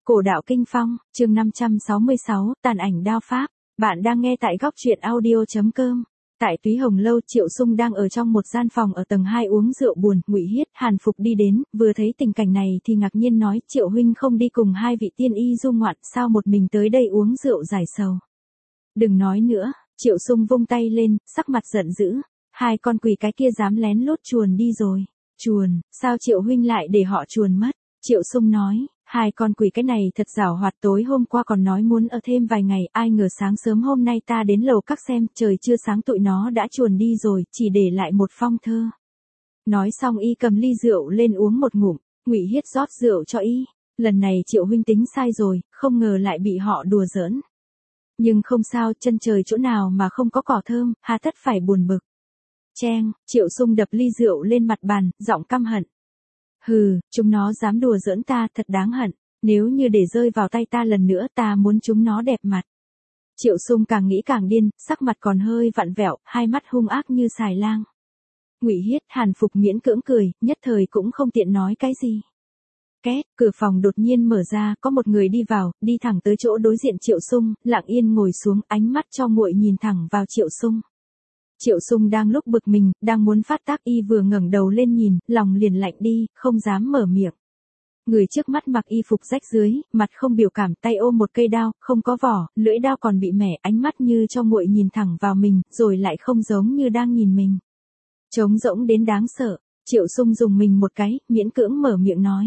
Cổ đạo kinh phong, chương 566, tàn ảnh đao pháp. Bạn đang nghe tại góc truyện audio.com. Tại Túy Hồng Lâu, Triệu Sung đang ở trong một gian phòng ở tầng 2 uống rượu buồn. Ngụy Hiết, Hàn Phục đi đến, vừa thấy tình cảnh này thì ngạc nhiên nói: Triệu huynh không đi cùng hai vị tiên y du ngoạn, sao một mình tới đây uống rượu giải sầu? Đừng nói nữa. Triệu Sung vung tay lên, sắc mặt giận dữ. Hai con quỷ cái kia dám lén lút chuồn đi rồi. Chuồn? Sao Triệu huynh lại để họ chuồn mất? Triệu Sung nói: hai con quỷ cái này thật giảo hoạt, tối hôm qua còn nói muốn ở thêm vài ngày, ai ngờ sáng sớm hôm nay ta đến lầu các xem, trời chưa sáng tụi nó đã chuồn đi rồi, chỉ để lại một phong thơ. Nói xong y cầm ly rượu lên uống một ngụm. Ngụy Hiết rót rượu cho y. Lần này Triệu huynh tính sai rồi, không ngờ lại bị họ đùa giỡn. Nhưng không sao, chân trời chỗ nào mà không có cỏ thơm, hà tất phải buồn bực. Cheng, Triệu Sung đập ly rượu lên mặt bàn, giọng căm hận. Hừ, chúng nó dám đùa giỡn ta, thật đáng hận. Nếu như để rơi vào tay ta lần nữa, ta muốn chúng nó đẹp mặt. Triệu Sung càng nghĩ càng điên, sắc mặt còn hơi vặn vẹo, hai mắt hung ác như xài lang. Ngụy Hiết, Hàn Phục miễn cưỡng cười, nhất thời cũng không tiện nói cái gì. Két, cửa phòng đột nhiên mở ra, có một người đi vào, đi thẳng tới chỗ đối diện Triệu Sung, lặng yên ngồi xuống, ánh mắt cho nguội nhìn thẳng vào Triệu Sung. Triệu Sung đang lúc bực mình, đang muốn phát tác, y vừa ngẩng đầu lên nhìn, lòng liền lạnh đi, không dám mở miệng. Người trước mắt mặc y phục rách rưới, mặt không biểu cảm, tay ôm một cây đao, không có vỏ, lưỡi đao còn bị mẻ, ánh mắt như cho nguội nhìn thẳng vào mình, rồi lại không giống như đang nhìn mình. Trống rỗng đến đáng sợ. Triệu Sung dùng mình một cái, miễn cưỡng mở miệng nói: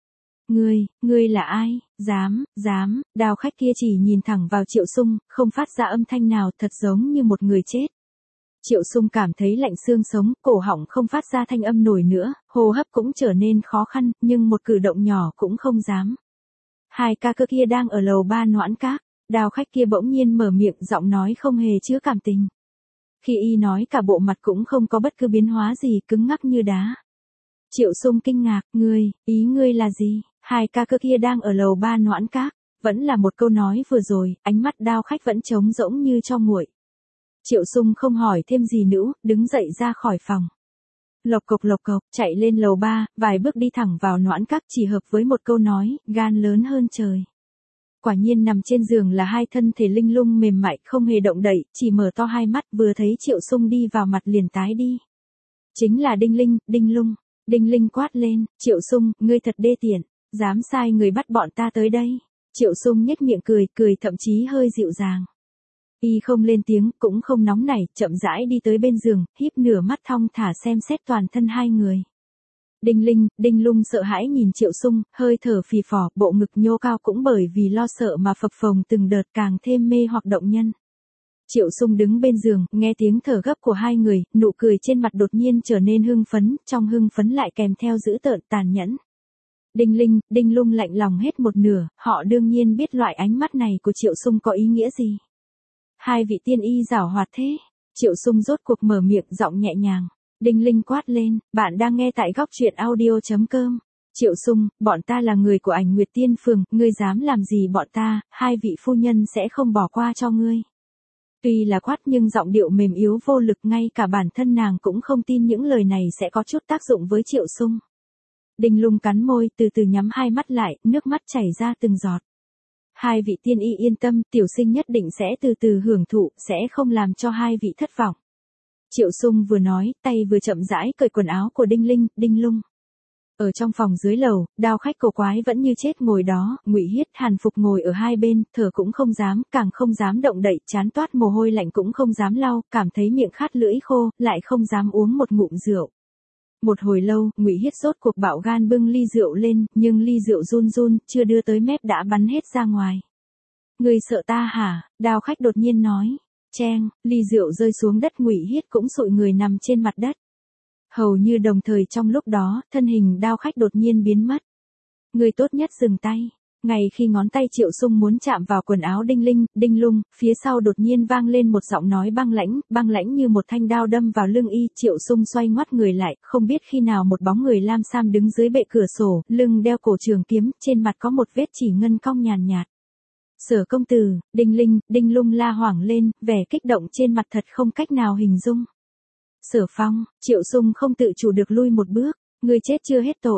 Ngươi là ai? Dám, đao khách kia chỉ nhìn thẳng vào Triệu Sung, không phát ra âm thanh nào, thật giống như một người chết. Triệu Sung cảm thấy lạnh xương sống, cổ họng không phát ra thanh âm nổi nữa, hô hấp cũng trở nên khó khăn, nhưng một cử động nhỏ cũng không dám. Hai ca cơ kia đang ở lầu 3 Noãn Các, đao khách kia bỗng nhiên mở miệng, giọng nói không hề chứa cảm tình. Khi y nói cả bộ mặt cũng không có bất cứ biến hóa gì, cứng ngắc như đá. Triệu Sung kinh ngạc: ý ngươi là gì? Hai ca cơ kia đang ở lầu 3 Noãn Các, vẫn là một câu nói vừa rồi, ánh mắt đao khách vẫn trống rỗng như cho nguội. Triệu Sung không hỏi thêm gì nữa, đứng dậy ra khỏi phòng. Lộc cộc, chạy lên lầu 3, vài bước đi thẳng vào Noãn Các, chỉ hợp với một câu nói: gan lớn hơn trời. Quả nhiên nằm trên giường là hai thân thể linh lung mềm mại, không hề động đậy, chỉ mở to hai mắt, vừa thấy Triệu Sung đi vào mặt liền tái đi. Chính là Đinh Lung. Đinh Linh quát lên: Triệu Sung, ngươi thật đê tiện, dám sai người bắt bọn ta tới đây. Triệu Sung nhếch miệng cười thậm chí hơi dịu dàng. Y không lên tiếng, cũng không nóng nảy, chậm rãi đi tới bên giường, híp nửa mắt thong thả xem xét toàn thân hai người. Đinh Lung sợ hãi nhìn Triệu Sung, hơi thở phì phò, bộ ngực nhô cao cũng bởi vì lo sợ mà phập phồng từng đợt, càng thêm mê hoặc động nhân. Triệu Sung đứng bên giường, nghe tiếng thở gấp của hai người, nụ cười trên mặt đột nhiên trở nên hưng phấn, trong hưng phấn lại kèm theo dữ tợn tàn nhẫn. Đinh Lung lạnh lòng hết một nửa, họ đương nhiên biết loại ánh mắt này của Triệu Sung có ý nghĩa gì. Hai vị tiên y giảo hoạt thế. Triệu Sung rốt cuộc mở miệng, giọng nhẹ nhàng. Đinh Linh quát lên: bạn đang nghe tại góc truyện audio.com. Triệu Sung, bọn ta là người của Ảnh Nguyệt Tiên Phường, ngươi dám làm gì bọn ta, hai vị phu nhân sẽ không bỏ qua cho ngươi. Tuy là quát nhưng giọng điệu mềm yếu vô lực, ngay cả bản thân nàng cũng không tin những lời này sẽ có chút tác dụng với Triệu Sung. Đinh Lung cắn môi, từ từ nhắm hai mắt lại, nước mắt chảy ra từng giọt. Hai vị tiên y yên tâm, tiểu sinh nhất định sẽ từ từ hưởng thụ, sẽ không làm cho hai vị thất vọng. Triệu Sung vừa nói, tay vừa chậm rãi cởi quần áo của Đinh Lung. Ở trong phòng dưới lầu, đao khách cổ quái vẫn như chết ngồi đó, Ngụy Hiết, Hàn Phục ngồi ở hai bên, thở cũng không dám, càng không dám động đậy, trán toát mồ hôi lạnh cũng không dám lau, cảm thấy miệng khát lưỡi khô, lại không dám uống một ngụm rượu. Một hồi lâu, Ngụy Hiết rốt cuộc bạo gan bưng ly rượu lên, nhưng ly rượu run, chưa đưa tới mép đã bắn hết ra ngoài. Ngươi sợ ta hả? Đao khách đột nhiên nói. Cheng, ly rượu rơi xuống đất, Ngụy Hiết cũng sụi người nằm trên mặt đất. Hầu như đồng thời trong lúc đó, thân hình đao khách đột nhiên biến mất. Ngươi tốt nhất dừng tay. Ngay khi ngón tay Triệu Sung muốn chạm vào quần áo Đinh Lung, phía sau đột nhiên vang lên một giọng nói băng lãnh như một thanh đao đâm vào lưng y. Triệu Sung xoay ngoắt người lại, không biết khi nào một bóng người lam sam đứng dưới bệ cửa sổ, lưng đeo cổ trường kiếm, trên mặt có một vết chỉ ngân cong nhàn nhạt. Sở công tử. Đinh Lung la hoảng lên, vẻ kích động trên mặt thật không cách nào hình dung. Sở Phong. Triệu Sung không tự chủ được lui một bước. Ngươi chết chưa hết tội.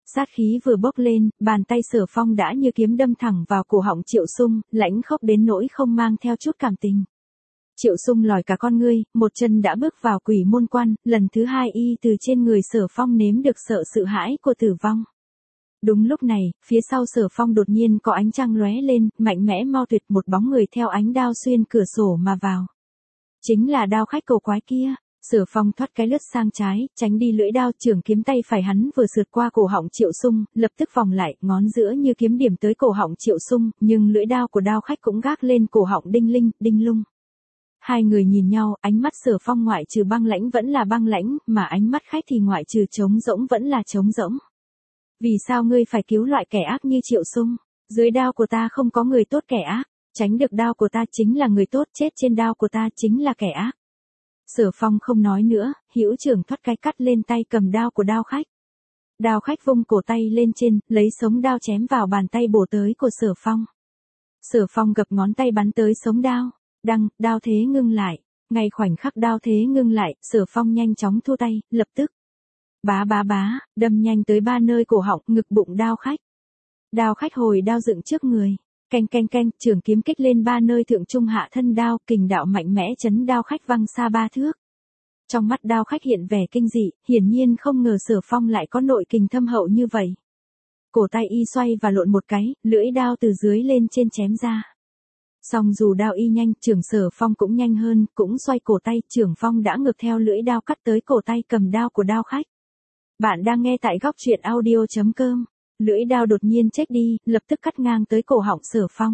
Sát khí vừa bốc lên, bàn tay Sở Phong đã như kiếm đâm thẳng vào cổ họng Triệu Sung, lãnh khốc đến nỗi không mang theo chút cảm tình. Triệu Sung lòi cả con ngươi, một chân đã bước vào quỷ môn quan, lần thứ hai y từ trên người Sở Phong nếm được sự hãi của tử vong. Đúng lúc này, phía sau Sở Phong đột nhiên có ánh trăng lóe lên, mạnh mẽ mau tuyệt, một bóng người theo ánh đao xuyên cửa sổ mà vào. Chính là đao khách cổ quái kia. Sở Phong thoát cái lướt sang trái, tránh đi lưỡi đao, trường kiếm tay phải hắn vừa sượt qua cổ họng Triệu Sung, lập tức vòng lại, ngón giữa như kiếm điểm tới cổ họng Triệu Sung, nhưng lưỡi đao của đao khách cũng gác lên cổ họng đinh linh, đinh lung. Hai người nhìn nhau, ánh mắt Sở Phong ngoại trừ băng lãnh vẫn là băng lãnh, mà ánh mắt khách thì ngoại trừ trống rỗng vẫn là trống rỗng. Vì sao ngươi phải cứu loại kẻ ác như Triệu Sung? Dưới đao của ta không có người tốt kẻ ác, tránh được đao của ta chính là người tốt, chết trên đao của ta chính là kẻ ác. Sở Phong không nói nữa, hữu trưởng thoát cái cắt lên tay cầm đao của đao khách. Đao khách vung cổ tay lên trên, lấy sống đao chém vào bàn tay bổ tới của Sở Phong. Sở Phong gập ngón tay bắn tới sống đao. Đao thế ngưng lại. Ngay khoảnh khắc đao thế ngưng lại, Sở Phong nhanh chóng thu tay, lập tức. Bá, đâm nhanh tới ba nơi cổ họng, ngực, bụng đao khách. Đao khách hồi đao dựng trước người. Canh, trường kiếm kích lên ba nơi thượng trung hạ thân đao, kình đạo mạnh mẽ chấn đao khách văng xa 3 thước. Trong mắt đao khách hiện vẻ kinh dị, hiển nhiên không ngờ Sở Phong lại có nội kình thâm hậu như vậy. Cổ tay y xoay và lộn một cái, lưỡi đao từ dưới lên trên chém ra. Song dù đao y nhanh, trưởng Sở Phong cũng nhanh hơn, cũng xoay cổ tay, trưởng Phong đã ngược theo lưỡi đao cắt tới cổ tay cầm đao của đao khách. Bạn đang nghe tại góc truyện audio.com. Lưỡi đao đột nhiên chếch đi, lập tức cắt ngang tới cổ họng Sở Phong.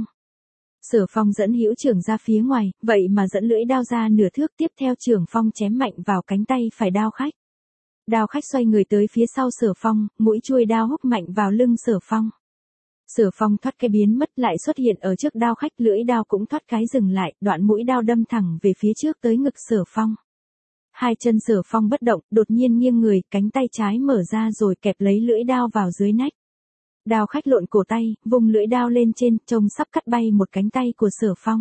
Sở Phong dẫn hữu trưởng ra phía ngoài, vậy mà dẫn lưỡi đao ra nửa thước, tiếp theo trưởng Phong chém mạnh vào cánh tay phải đao khách. Đao khách xoay người tới phía sau Sở Phong, mũi chuôi đao húc mạnh vào lưng Sở Phong. Sở Phong thoát cái biến mất lại xuất hiện ở trước đao khách, lưỡi đao cũng thoát cái dừng lại, đoạn mũi đao đâm thẳng về phía trước tới ngực Sở Phong. Hai chân Sở Phong bất động, đột nhiên nghiêng người, cánh tay trái mở ra rồi kẹp lấy lưỡi đao vào dưới nách. Đao khách lộn cổ tay, vùng lưỡi đao lên trên, trông sắp cắt bay một cánh tay của Sở Phong.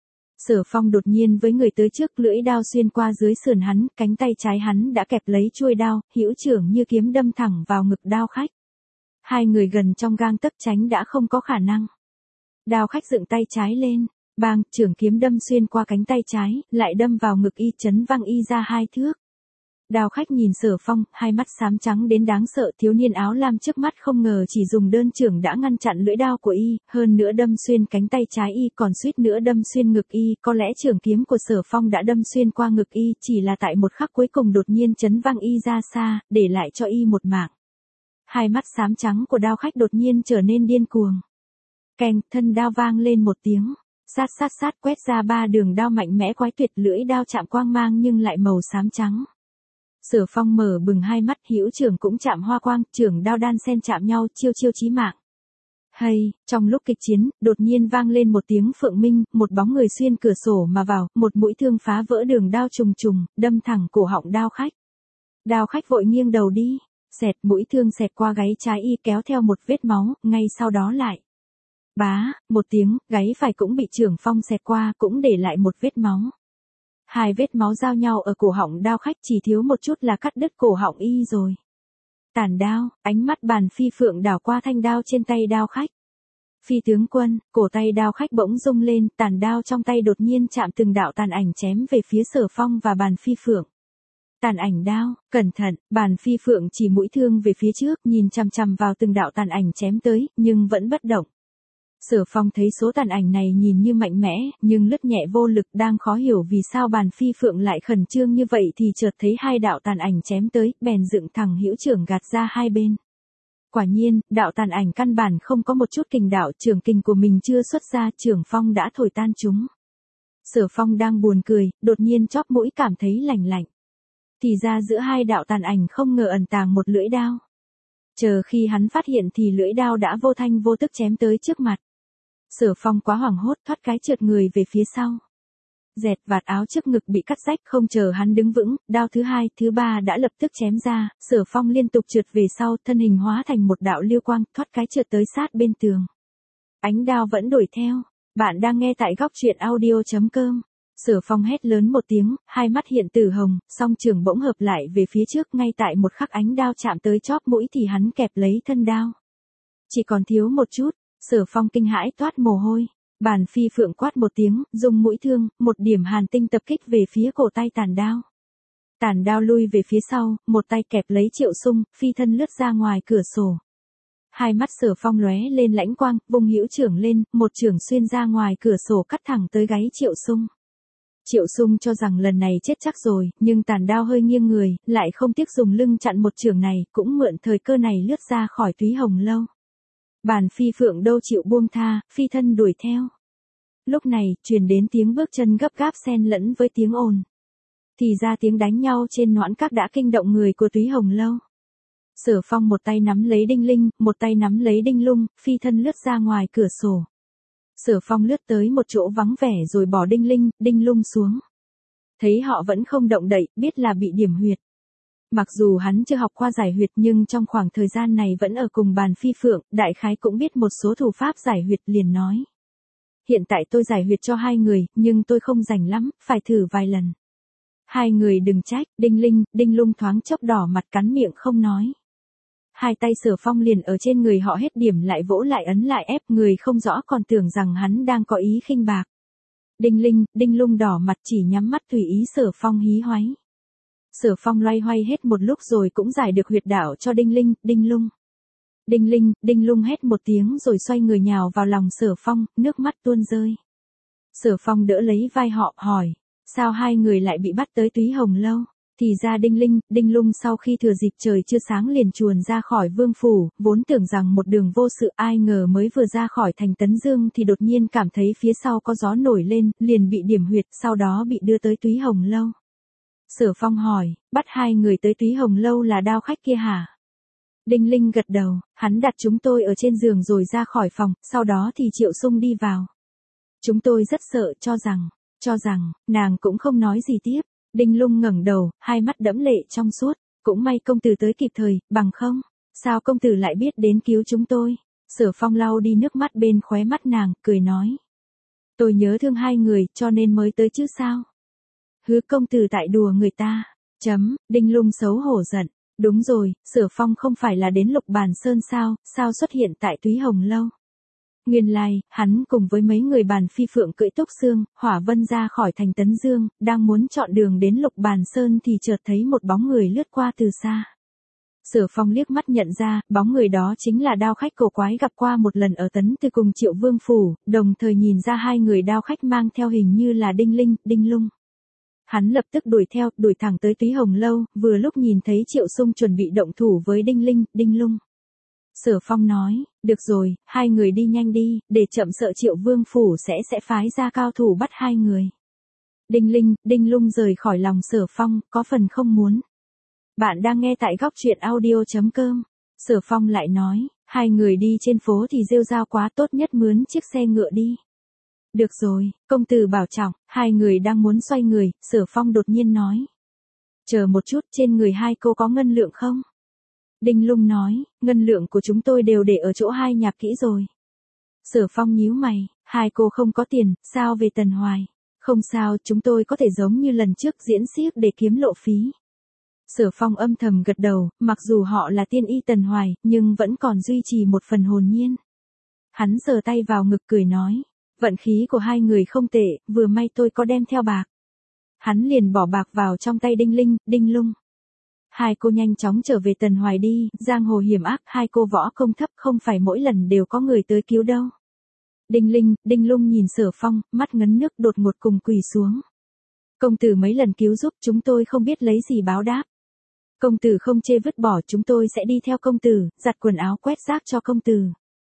Sở Phong đột nhiên với người tới trước, lưỡi đao xuyên qua dưới sườn hắn, cánh tay trái hắn đã kẹp lấy chuôi đao, hữu trưởng như kiếm đâm thẳng vào ngực đao khách. Hai người gần trong gang tấc tránh đã không có khả năng. Đao khách dựng tay trái lên, bang, trưởng kiếm đâm xuyên qua cánh tay trái, lại đâm vào ngực y, chấn văng y ra 2 thước. Đao khách nhìn Sở Phong, hai mắt xám trắng đến đáng sợ, thiếu niên áo lam trước mắt không ngờ chỉ dùng đơn chưởng đã ngăn chặn lưỡi đao của y, hơn nữa đâm xuyên cánh tay trái y, còn suýt nữa đâm xuyên ngực y, có lẽ chưởng kiếm của Sở Phong đã đâm xuyên qua ngực y, chỉ là tại một khắc cuối cùng đột nhiên chấn văng y ra xa, để lại cho y một mạng. Hai mắt xám trắng của đao khách đột nhiên trở nên điên cuồng. Keng, thân đao vang lên một tiếng, sát quét ra 3 đường đao mạnh mẽ quái tuyệt, lưỡi đao chạm quang mang nhưng lại màu xám trắng. Sở Phong mở bừng hai mắt, hữu trưởng cũng chạm hoa quang, trưởng đao đan xen chạm nhau, chiêu chí mạng. Hay, trong lúc kịch chiến, đột nhiên vang lên một tiếng phượng minh, một bóng người xuyên cửa sổ mà vào, một mũi thương phá vỡ đường đao trùng, đâm thẳng cổ họng đao khách. Đao khách vội nghiêng đầu đi, mũi thương xẹt qua gáy trái y kéo theo một vết máu, ngay sau đó lại. Bá, một tiếng, gáy phải cũng bị trưởng Phong xẹt qua, cũng để lại một vết máu. 2 vết máu giao nhau ở cổ họng đao khách, chỉ thiếu một chút là cắt đứt cổ họng y rồi. Tản đao, ánh mắt Bàn Phi Phượng đảo qua thanh đao trên tay đao khách. Phi tướng quân, cổ tay đao khách bỗng rung lên, tản đao trong tay đột nhiên chạm từng đạo tàn ảnh chém về phía Sở Phong và Bàn Phi Phượng. Tàn ảnh đao, cẩn thận, Bàn Phi Phượng chỉ mũi thương về phía trước, nhìn chằm chằm vào từng đạo tàn ảnh chém tới, nhưng vẫn bất động. Sở Phong thấy số tàn ảnh này nhìn như mạnh mẽ, nhưng lướt nhẹ vô lực, đang khó hiểu vì sao Bàn Phi Phượng lại khẩn trương như vậy thì chợt thấy 2 đạo tàn ảnh chém tới, bèn dựng thẳng hữu trưởng gạt ra hai bên. Quả nhiên, đạo tàn ảnh căn bản không có một chút kình đạo, trưởng kình của mình chưa xuất ra, trưởng Phong đã thổi tan chúng. Sở Phong đang buồn cười, đột nhiên chóp mũi cảm thấy lạnh lạnh. Thì ra giữa 2 đạo tàn ảnh không ngờ ẩn tàng một lưỡi đao. Chờ khi hắn phát hiện thì lưỡi đao đã vô thanh vô tức chém tới trước mặt. Sở Phong quá hoảng hốt, thoát cái trượt người về phía sau. Dẹt, vạt áo trước ngực bị cắt rách, không chờ hắn đứng vững, đao thứ 2, thứ 3 đã lập tức chém ra, Sở Phong liên tục trượt về sau, thân hình hóa thành một đạo lưu quang, thoát cái trượt tới sát bên tường. Ánh đao vẫn đuổi theo. Bạn đang nghe tại góc truyện audio.com. Sở Phong hét lớn một tiếng, hai mắt hiện tử hồng, song trường bỗng hợp lại về phía trước, ngay tại một khắc ánh đao chạm tới chóp mũi thì hắn kẹp lấy thân đao. Chỉ còn thiếu một chút, Sở Phong kinh hãi toát mồ hôi. Bàn Phi Phượng quát một tiếng, dùng mũi thương, một điểm hàn tinh tập kích về phía cổ tay Tản Đao. Tản Đao lui về phía sau, một tay kẹp lấy Triệu Sung, phi thân lướt ra ngoài cửa sổ. Hai mắt Sở Phong lóe lên lãnh quang, vung hữu trưởng lên, một chưởng xuyên ra ngoài cửa sổ cắt thẳng tới gáy Triệu Sung. Triệu Sung cho rằng lần này chết chắc rồi, nhưng Tản Đao hơi nghiêng người, lại không tiếc dùng lưng chặn một chưởng này, cũng mượn thời cơ này lướt ra khỏi Túy Hồng Lâu. Bàn Phi Phượng đâu chịu buông tha, phi thân đuổi theo. Lúc này, truyền đến tiếng bước chân gấp gáp xen lẫn với tiếng ồn. Thì ra tiếng đánh nhau trên noãn các đã kinh động người của Túy Hồng Lâu. Sở Phong một tay nắm lấy Đinh Linh, một tay nắm lấy Đinh Lung, phi thân lướt ra ngoài cửa sổ. Sở Phong lướt tới một chỗ vắng vẻ rồi bỏ Đinh Linh, Đinh Lung xuống. Thấy họ vẫn không động đậy, biết là bị điểm huyệt. Mặc dù hắn chưa học qua giải huyệt nhưng trong khoảng thời gian này vẫn ở cùng Bàn Phi Phượng, đại khái cũng biết một số thủ pháp giải huyệt, liền nói. Hiện tại tôi giải huyệt cho hai người, nhưng tôi không rành lắm, phải thử vài lần. Hai người đừng trách, Đinh Linh, Đinh Lung thoáng chốc đỏ mặt cắn miệng không nói. Hai tay Sở Phong liền ở trên người họ hết điểm lại vỗ lại ấn lại ép, người không rõ còn tưởng rằng hắn đang có ý khinh bạc. Đinh Linh, Đinh Lung đỏ mặt chỉ nhắm mắt tùy ý Sở Phong hí hoáy. Sở Phong loay hoay hết một lúc rồi cũng giải được huyệt đạo cho Đinh Linh, Đinh Lung. Đinh Linh, Đinh Lung hét một tiếng rồi xoay người nhào vào lòng Sở Phong, nước mắt tuôn rơi. Sở Phong đỡ lấy vai họ, hỏi, sao hai người lại bị bắt tới Túy Hồng Lâu? Thì ra Đinh Linh, Đinh Lung sau khi thừa dịp trời chưa sáng liền chuồn ra khỏi vương phủ, vốn tưởng rằng một đường vô sự, ai ngờ mới vừa ra khỏi thành Tấn Dương thì đột nhiên cảm thấy phía sau có gió nổi lên, liền bị điểm huyệt, sau đó bị đưa tới Túy Hồng Lâu. Sở Phong hỏi, bắt hai người tới Túy Hồng Lâu là Đao khách kia hả? Đinh Linh gật đầu, hắn đặt chúng tôi ở trên giường rồi ra khỏi phòng, sau đó thì Triệu Sung đi vào. Chúng tôi rất sợ, cho rằng, nàng cũng không nói gì tiếp. Đinh Lung ngẩng đầu, hai mắt đẫm lệ trong suốt, cũng may công tử tới kịp thời, bằng không, sao công tử lại biết đến cứu chúng tôi? Sở Phong lau đi nước mắt bên khóe mắt nàng, cười nói. Tôi nhớ thương hai người, cho nên mới tới chứ sao? Hứa công tử tại đùa người ta. Đinh Lung xấu hổ giận. Đúng rồi, Sở Phong không phải là đến Lục Bàn Sơn sao xuất hiện tại Túy Hồng Lâu? Nguyên lai, hắn cùng với mấy người Bàn Phi Phượng cưỡi Túc Xương, Hỏa Vân ra khỏi thành Tấn Dương, đang muốn chọn đường đến Lục Bàn Sơn thì chợt thấy một bóng người lướt qua từ xa. Sở Phong liếc mắt nhận ra, bóng người đó chính là Đao khách cổ quái gặp qua một lần ở Tấn Từ cùng Triệu Vương phủ, đồng thời nhìn ra hai người Đao khách mang theo hình như là Đinh Linh, Đinh Lung. Hắn lập tức đuổi theo, đuổi thẳng tới Túy Hồng Lâu, vừa lúc nhìn thấy Triệu Sung chuẩn bị động thủ với Đinh Linh, Đinh Lung. Sở Phong nói, được rồi, hai người đi nhanh đi, để chậm sợ Triệu Vương phủ sẽ phái ra cao thủ bắt hai người. Đinh Linh, Đinh Lung rời khỏi lòng Sở Phong, có phần không muốn. Bạn đang nghe tại góc truyện audio.com. Sở Phong lại nói, hai người đi trên phố thì rêu rao quá, tốt nhất mướn chiếc xe ngựa đi. Được rồi, công tử bảo trọng. Hai người đang muốn xoay người, Sở Phong đột nhiên nói. Chờ một chút, trên người hai cô có ngân lượng không? Đinh Lung nói, ngân lượng của chúng tôi đều để ở chỗ hai nhạc kỹ rồi. Sở Phong nhíu mày, hai cô không có tiền, sao về Tần Hoài? Không sao, chúng tôi có thể giống như lần trước diễn xiếc để kiếm lộ phí. Sở Phong âm thầm gật đầu, mặc dù họ là tiên y Tần Hoài, nhưng vẫn còn duy trì một phần hồn nhiên. Hắn sờ tay vào ngực cười nói, vận khí của hai người không tệ, vừa may tôi có đem theo bạc. Hắn liền bỏ bạc vào trong tay Đinh Linh, Đinh Lung. Hai cô nhanh chóng trở về Tần Hoài đi, giang hồ hiểm ác, hai cô võ công thấp, không phải mỗi lần đều có người tới cứu đâu. Đinh Linh, Đinh Lung nhìn Sở Phong, mắt ngấn nước đột ngột cùng quỳ xuống. Công tử mấy lần cứu giúp chúng tôi không biết lấy gì báo đáp. Công tử không chê vứt bỏ chúng tôi sẽ đi theo công tử, giặt quần áo quét rác cho công tử.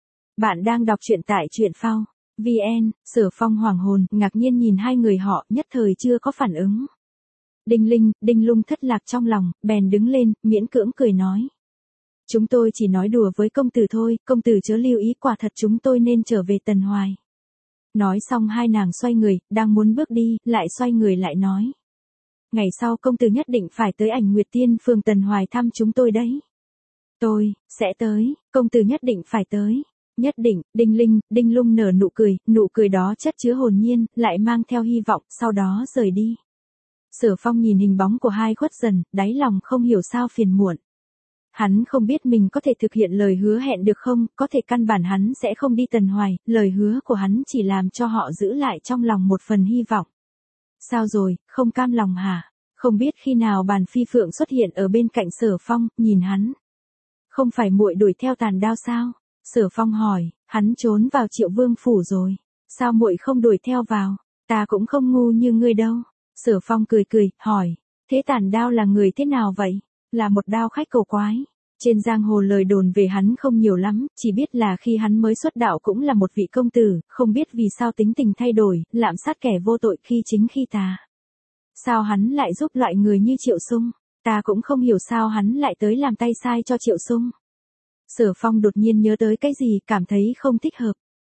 Bạn đang đọc truyện tại truyện phao. VN, Sở Phong hoảng hồn, ngạc nhiên nhìn hai người họ, nhất thời chưa có phản ứng. Đinh Linh, Đinh Lung thất lạc trong lòng, bèn đứng lên, miễn cưỡng cười nói. Chúng tôi chỉ nói đùa với công tử thôi, công tử chớ lưu ý, quả thật chúng tôi nên trở về Tần Hoài. Nói xong hai nàng xoay người, đang muốn bước đi, lại xoay người lại nói. Ngày sau công tử nhất định phải tới Ảnh Nguyệt Tiên phường Tần Hoài thăm chúng tôi đấy. Tôi, sẽ tới, công tử nhất định phải tới. Nhất định, Đinh Lung nở nụ cười đó chất chứa hồn nhiên, lại mang theo hy vọng, sau đó rời đi. Sở Phong nhìn hình bóng của hai khuất dần, đáy lòng không hiểu sao phiền muộn. Hắn không biết mình có thể thực hiện lời hứa hẹn được không, có thể căn bản hắn sẽ không đi Tần Hoài, lời hứa của hắn chỉ làm cho họ giữ lại trong lòng một phần hy vọng. Sao rồi, không cam lòng hả? Không biết khi nào Bàn Phi Phượng xuất hiện ở bên cạnh Sở Phong, nhìn hắn. Không phải muội đuổi theo Tàn Đao sao? Sở Phong hỏi, hắn trốn vào Triệu Vương phủ rồi. Sao muội không đuổi theo vào? Ta cũng không ngu như ngươi đâu. Sở Phong cười, hỏi, thế Tàn Đao là người thế nào vậy? Là một đao khách cầu quái. Trên giang hồ lời đồn về hắn không nhiều lắm, chỉ biết là khi hắn mới xuất đạo cũng là một vị công tử, không biết vì sao tính tình thay đổi, lạm sát kẻ vô tội khi chính khi tà. Sao hắn lại giúp loại người như Triệu Sung? Ta cũng không hiểu sao hắn lại tới làm tay sai cho Triệu Sung. Sở Phong đột nhiên nhớ tới cái gì, cảm thấy không thích hợp.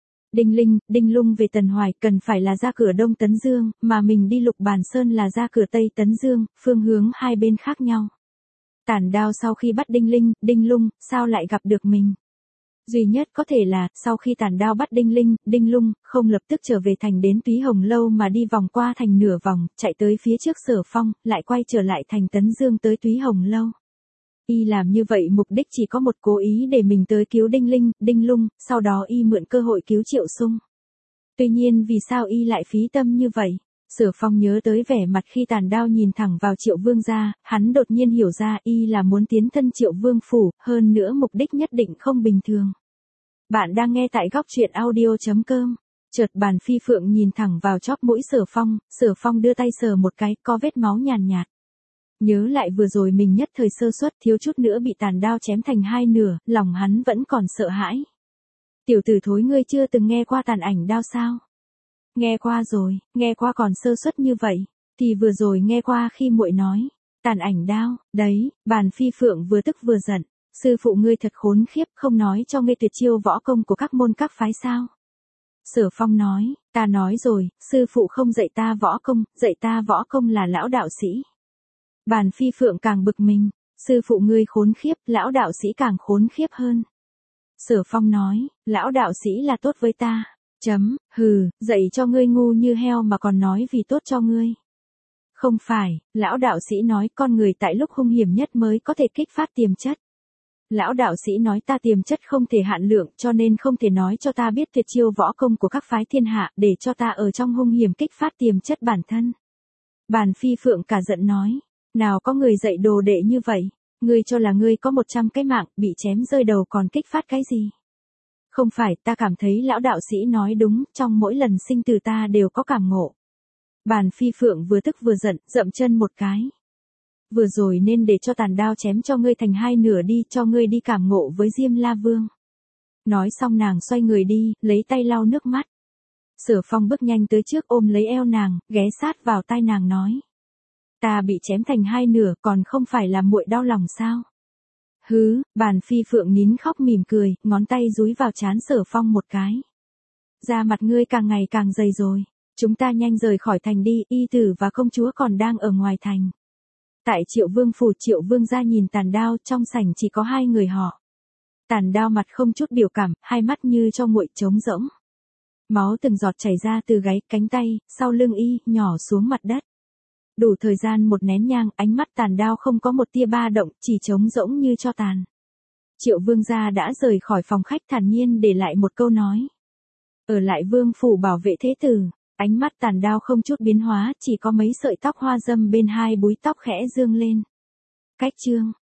Đinh Lung về Tần Hoài cần phải là ra cửa Đông Tấn Dương, mà mình đi Lục Bàn Sơn là ra cửa Tây Tấn Dương, phương hướng hai bên khác nhau. Tàn Đao sau khi bắt Đinh Lung, sao lại gặp được mình? Duy nhất có thể là, sau khi Tàn Đao bắt Đinh Lung, không lập tức trở về thành đến Túy Hồng Lâu mà đi vòng qua thành nửa vòng, chạy tới phía trước Sở Phong, lại quay trở lại thành Tấn Dương tới Túy Hồng Lâu. Y làm như vậy mục đích chỉ có một, cố ý để mình tới cứu Đinh Lung, sau đó Y mượn cơ hội cứu Triệu Sung. Tuy nhiên vì sao Y lại phí tâm như vậy? Sở Phong nhớ tới vẻ mặt khi Tàn Đao nhìn thẳng vào Triệu Vương gia, hắn đột nhiên hiểu ra Y là muốn tiến thân Triệu Vương phủ, hơn nữa mục đích nhất định không bình thường. Bạn đang nghe tại góc truyện audio.com. Chợt Bàn Phi Phượng nhìn thẳng vào chóp mũi Sở Phong đưa tay sờ một cái, có vết máu nhàn nhạt. Nhớ lại vừa rồi mình nhất thời sơ suất, thiếu chút nữa bị Tàn Đao chém thành hai nửa, lòng hắn vẫn còn sợ hãi. Tiểu tử thối, ngươi chưa từng nghe qua Tàn Ảnh Đao sao? Nghe qua rồi, nghe qua còn sơ suất như vậy, thì vừa rồi nghe qua khi muội nói, Tàn Ảnh Đao, đấy. Bàn Phi Phượng vừa tức vừa giận, sư phụ ngươi thật khốn khiếp, không nói cho ngươi tuyệt chiêu võ công của các môn các phái sao? Sở Phong nói, ta nói rồi, sư phụ không dạy ta võ công là lão đạo sĩ. Bàn Phi Phượng càng bực mình, sư phụ ngươi khốn khiếp, lão đạo sĩ càng khốn khiếp hơn. Sở Phong nói, lão đạo sĩ là tốt với ta. Hừ, dạy cho ngươi ngu như heo mà còn nói vì tốt cho ngươi. Không phải, lão đạo sĩ nói con người tại lúc hung hiểm nhất mới có thể kích phát tiềm chất. Lão đạo sĩ nói ta tiềm chất không thể hạn lượng, cho nên không thể nói cho ta biết tuyệt chiêu võ công của các phái thiên hạ, để cho ta ở trong hung hiểm kích phát tiềm chất bản thân. Bàn Phi Phượng cả giận nói, nào có người dạy đồ đệ như vậy, ngươi cho là ngươi có 100 cái mạng, bị chém rơi đầu còn kích phát cái gì? Không phải, ta cảm thấy lão đạo sĩ nói đúng, trong mỗi lần sinh tử ta đều có cảm ngộ. Bàn Phi Phượng vừa tức vừa giận, dậm chân một cái. Vừa rồi nên để cho Tàn Đao chém cho ngươi thành hai nửa đi, cho ngươi đi cảm ngộ với Diêm La Vương. Nói xong nàng xoay người đi, lấy tay lau nước mắt. Sở Phong bước nhanh tới trước ôm lấy eo nàng, ghé sát vào tai nàng nói. Ta bị chém thành hai nửa còn không phải là muội đau lòng sao? Hứ, Bàn Phi Phượng nín khóc mỉm cười, ngón tay dúi vào trán Sở Phong một cái. Da mặt ngươi càng ngày càng dày rồi, chúng ta nhanh rời khỏi thành đi, y tử và công chúa còn đang ở ngoài thành. Tại Triệu Vương phủ, Triệu Vương gia nhìn Tàn Đao, trong sảnh chỉ có hai người họ. Tàn Đao mặt không chút biểu cảm, hai mắt như cho nguội trống rỗng. Máu từng giọt chảy ra từ gáy, cánh tay, sau lưng y, nhỏ xuống mặt đất. Đủ thời gian một nén nhang, ánh mắt Tàn Đao không có một tia ba động, chỉ trống rỗng như tro tàn. Triệu Vương gia đã rời khỏi phòng khách, thản nhiên để lại một câu nói. Ở lại vương phủ bảo vệ thế tử. Ánh mắt Tàn Đao không chút biến hóa, chỉ có mấy sợi tóc hoa dâm bên hai búi tóc khẽ dương lên. Cách chương